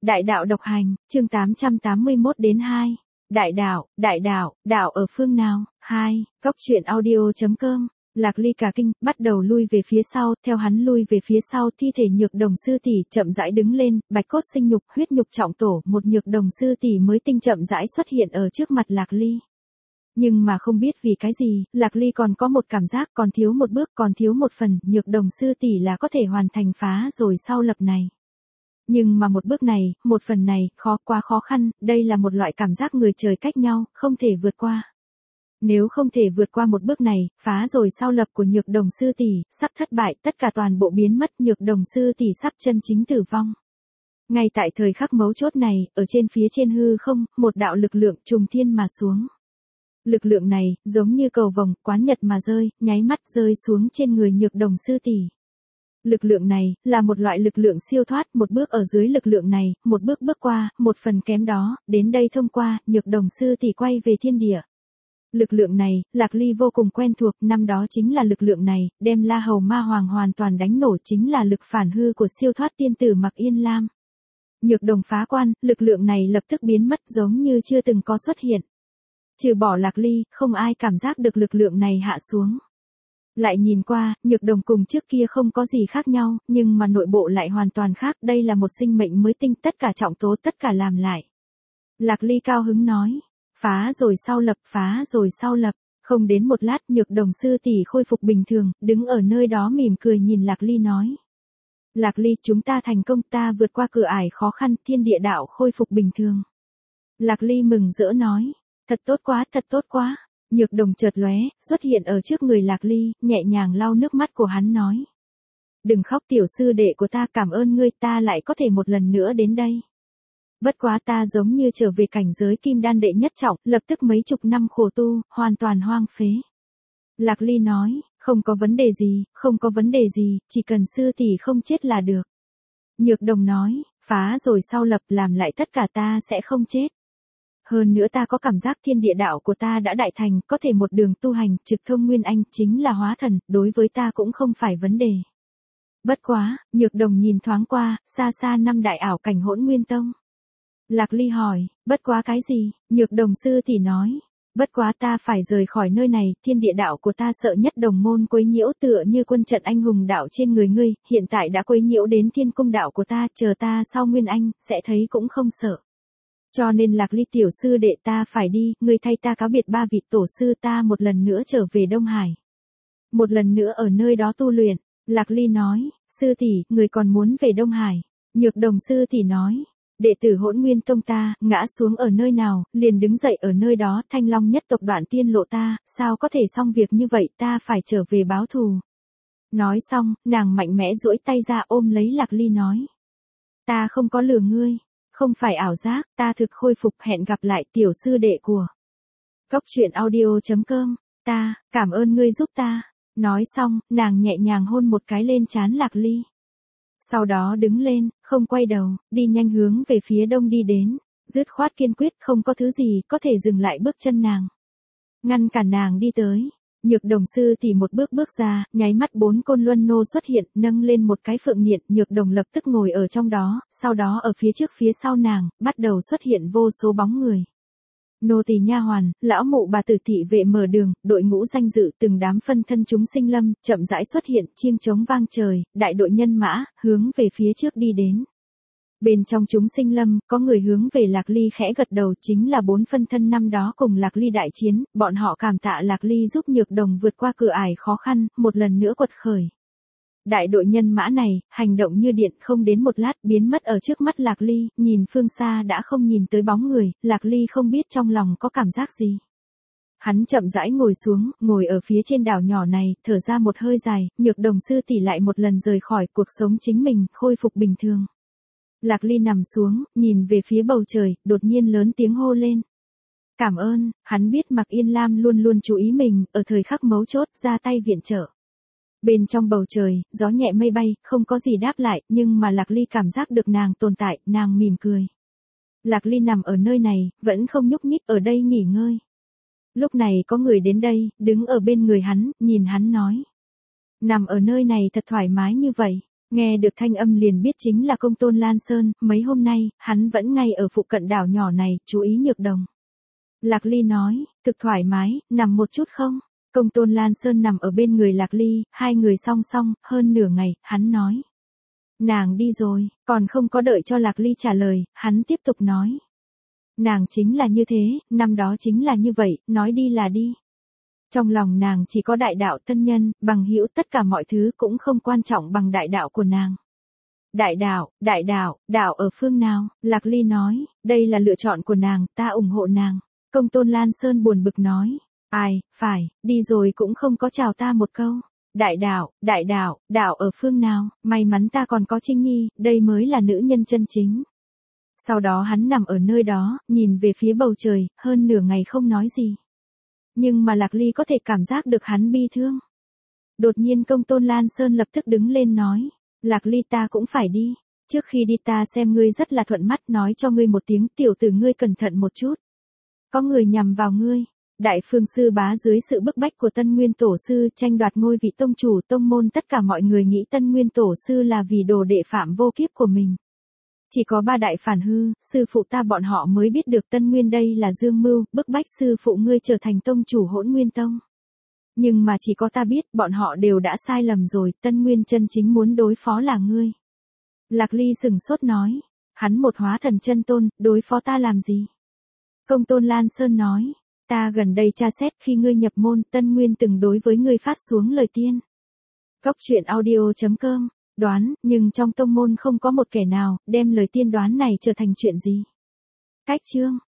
Đại đạo độc hành, chương 881 đến 2. Đại đạo ở phương nào? 2. Góc truyện audio.com. Lạc Ly cả kinh, bắt đầu lui về phía sau, theo hắn lui về phía sau, thi thể Nhược Đồng sư tỷ chậm rãi đứng lên, bạch cốt sinh nhục, huyết nhục trọng tổ, một Nhược Đồng sư tỷ mới tinh chậm rãi xuất hiện ở trước mặt Lạc Ly. Nhưng mà không biết vì cái gì, Lạc Ly còn có một cảm giác còn thiếu một bước, còn thiếu một phần, Nhược Đồng sư tỷ là có thể hoàn thành phá rồi sau lập này. Nhưng mà một bước này, một phần này, quá khó khăn, đây là một loại cảm giác người trời cách nhau, không thể vượt qua. Nếu không thể vượt qua một bước này, phá rồi sau lập của Nhược Đồng sư tỷ sắp thất bại, tất cả toàn bộ biến mất, Nhược Đồng sư tỷ sắp chân chính tử vong. Ngay tại thời khắc mấu chốt này, ở trên phía trên hư không, một đạo lực lượng trùng thiên mà xuống. Lực lượng này, giống như cầu vồng, quán nhật mà rơi, nháy mắt rơi xuống trên người Nhược Đồng sư tỷ. Lực lượng này, là một loại lực lượng siêu thoát, một bước ở dưới lực lượng này, một bước bước qua, một phần kém đó, đến đây thông qua, Nhược Đồng sư tỷ quay về thiên địa. Lực lượng này, Lạc Ly vô cùng quen thuộc, năm đó chính là lực lượng này, đem La Hầu Ma Hoàng hoàn toàn đánh nổ, chính là lực phản hư của siêu thoát tiên tử Mặc Yên Lam. Nhược Đồng phá quan, lực lượng này lập tức biến mất giống như chưa từng có xuất hiện. Trừ bỏ Lạc Ly, không ai cảm giác được lực lượng này hạ xuống. Lại nhìn qua, Nhược Đồng cùng trước kia không có gì khác nhau, nhưng mà nội bộ lại hoàn toàn khác, đây là một sinh mệnh mới tinh, tất cả trọng tố, tất cả làm lại. Lạc Ly cao hứng nói, phá rồi sau lập, không đến một lát Nhược Đồng sư tỷ khôi phục bình thường, đứng ở nơi đó mỉm cười nhìn Lạc Ly nói. Lạc Ly, chúng ta thành công, ta vượt qua cửa ải khó khăn, thiên địa đạo khôi phục bình thường. Lạc Ly mừng rỡ nói, thật tốt quá. Nhược Đồng chợt lóe, xuất hiện ở trước người Lạc Ly, nhẹ nhàng lau nước mắt của hắn nói. Đừng khóc tiểu sư đệ của ta, cảm ơn ngươi, ta lại có thể một lần nữa đến đây. Bất quá ta giống như trở về cảnh giới kim đan đệ nhất trọng, lập tức mấy chục năm khổ tu, hoàn toàn hoang phế. Lạc Ly nói, không có vấn đề gì, chỉ cần sư tỷ không chết là được. Nhược Đồng nói, phá rồi sau lập làm lại tất cả ta sẽ không chết. Hơn nữa ta có cảm giác thiên địa đạo của ta đã đại thành, có thể một đường tu hành, trực thông nguyên anh, chính là hóa thần, đối với ta cũng không phải vấn đề. Bất quá, Nhược Đồng nhìn thoáng qua, xa năm đại ảo cảnh Hỗn Nguyên Tông. Lạc Ly hỏi, bất quá cái gì? Nhược Đồng sư tỷ nói, bất quá ta phải rời khỏi nơi này, thiên địa đạo của ta sợ nhất đồng môn quấy nhiễu, tựa như quân trận anh hùng đạo trên người ngươi, hiện tại đã quấy nhiễu đến thiên cung đạo của ta, chờ ta sau nguyên anh, sẽ thấy cũng không sợ. Cho nên Lạc Ly tiểu sư đệ, ta phải đi, ngươi thay ta cáo biệt ba vị tổ sư, ta một lần nữa trở về Đông Hải. Một lần nữa ở nơi đó tu luyện. Lạc Ly nói, sư tỷ, người còn muốn về Đông Hải. Nhược Đồng sư tỷ nói, đệ tử Hỗn Nguyên Tông ta, ngã xuống ở nơi nào, liền đứng dậy ở nơi đó, Thanh Long nhất tộc đoạn tiên lộ ta, sao có thể xong việc như vậy, ta phải trở về báo thù. Nói xong, nàng mạnh mẽ duỗi tay ra ôm lấy Lạc Ly nói. Ta không có lừa ngươi. Không phải ảo giác, ta thực khôi phục, hẹn gặp lại tiểu sư đệ của. Góc truyện audio.com, ta, cảm ơn ngươi giúp ta. Nói xong, nàng nhẹ nhàng hôn một cái lên trán Lạc Ly. Sau đó đứng lên, không quay đầu, đi nhanh hướng về phía đông đi đến, dứt khoát kiên quyết, không có thứ gì có thể dừng lại bước chân nàng. Ngăn cản nàng đi tới. Nhược Đồng sư tỷ một bước bước ra, nháy mắt 4 côn luân nô xuất hiện, nâng lên một cái phượng niệm, Nhược Đồng lập tức ngồi ở trong đó, sau đó ở phía trước phía sau nàng, bắt đầu xuất hiện vô số bóng người. Nô tỳ nha hoàn, lão mụ bà tử thị vệ mở đường, đội ngũ danh dự, từng đám phân thân chúng sinh lâm, chậm rãi xuất hiện, chiêng trống vang trời, đại đội nhân mã, hướng về phía trước đi đến. Bên trong chúng sinh lâm, có người hướng về Lạc Ly khẽ gật đầu, chính là 4 phân thân năm đó cùng Lạc Ly đại chiến, bọn họ cảm tạ Lạc Ly giúp Nhược Đồng vượt qua cửa ải khó khăn, một lần nữa quật khởi. Đại đội nhân mã này, hành động như điện, không đến một lát, biến mất ở trước mắt Lạc Ly, nhìn phương xa đã không nhìn tới bóng người, Lạc Ly không biết trong lòng có cảm giác gì. Hắn chậm rãi ngồi xuống, ngồi ở phía trên đảo nhỏ này, thở ra một hơi dài, Nhược Đồng sư tỷ lại một lần rời khỏi cuộc sống chính mình, khôi phục bình thường. Lạc Ly nằm xuống, nhìn về phía bầu trời, đột nhiên lớn tiếng hô lên. Cảm ơn, hắn biết Mặc Yên Lam luôn luôn chú ý mình, ở thời khắc mấu chốt, ra tay viện trợ. Bên trong bầu trời, gió nhẹ mây bay, không có gì đáp lại, nhưng mà Lạc Ly cảm giác được nàng tồn tại, nàng mỉm cười. Lạc Ly nằm ở nơi này, vẫn không nhúc nhích ở đây nghỉ ngơi. Lúc này có người đến đây, đứng ở bên người hắn, nhìn hắn nói. Nằm ở nơi này thật thoải mái như vậy. Nghe được thanh âm liền biết chính là Công Tôn Lan Sơn, mấy hôm nay, hắn vẫn ngay ở phụ cận đảo nhỏ này, chú ý Nhược Đồng. Lạc Ly nói, thực thoải mái, nằm một chút không? Công Tôn Lan Sơn nằm ở bên người Lạc Ly, hai người song song, hơn nửa ngày, hắn nói. Nàng đi rồi, còn không có đợi cho Lạc Ly trả lời, hắn tiếp tục nói. Nàng chính là như thế, năm đó chính là như vậy, nói đi là đi. Trong lòng nàng chỉ có đại đạo tân nhân, bằng hữu tất cả mọi thứ cũng không quan trọng bằng đại đạo của nàng. Đại đạo, đạo ở phương nào? Lạc Ly nói, đây là lựa chọn của nàng, ta ủng hộ nàng. Công Tôn Lan Sơn buồn bực nói, ai, phải, đi rồi cũng không có chào ta một câu. Đại đạo ở phương nào? May mắn ta còn có Trinh Nhi, đây mới là nữ nhân chân chính. Sau đó hắn nằm ở nơi đó, nhìn về phía bầu trời, hơn nửa ngày không nói gì. Nhưng mà Lạc Ly có thể cảm giác được hắn bi thương. Đột nhiên Công Tôn Lan Sơn lập tức đứng lên nói, Lạc Ly ta cũng phải đi. Trước khi đi ta xem ngươi rất là thuận mắt, nói cho ngươi một tiếng, tiểu tử ngươi cẩn thận một chút. Có người nhằm vào ngươi. Đại Phương Sư Bá dưới sự bức bách của Tân Nguyên Tổ Sư tranh đoạt ngôi vị tông chủ tông môn, tất cả mọi người nghĩ Tân Nguyên Tổ Sư là vì đồ đệ phạm vô kiếp của mình. Chỉ có ba đại phản hư, sư phụ ta bọn họ mới biết được Tân Nguyên đây là dương mưu, bức bách sư phụ ngươi trở thành tông chủ Hỗn Nguyên Tông. Nhưng mà chỉ có ta biết, bọn họ đều đã sai lầm rồi, Tân Nguyên chân chính muốn đối phó là ngươi. Lạc Ly sừng sốt nói, hắn một hóa thần chân tôn, đối phó ta làm gì? Công Tôn Lan Sơn nói, ta gần đây tra xét khi ngươi nhập môn, Tân Nguyên từng đối với ngươi phát xuống lời tiên. Góc truyện audio.com, đoán, nhưng trong tông môn không có một kẻ nào, đem lời tiên đoán này trở thành chuyện gì. Cách chương.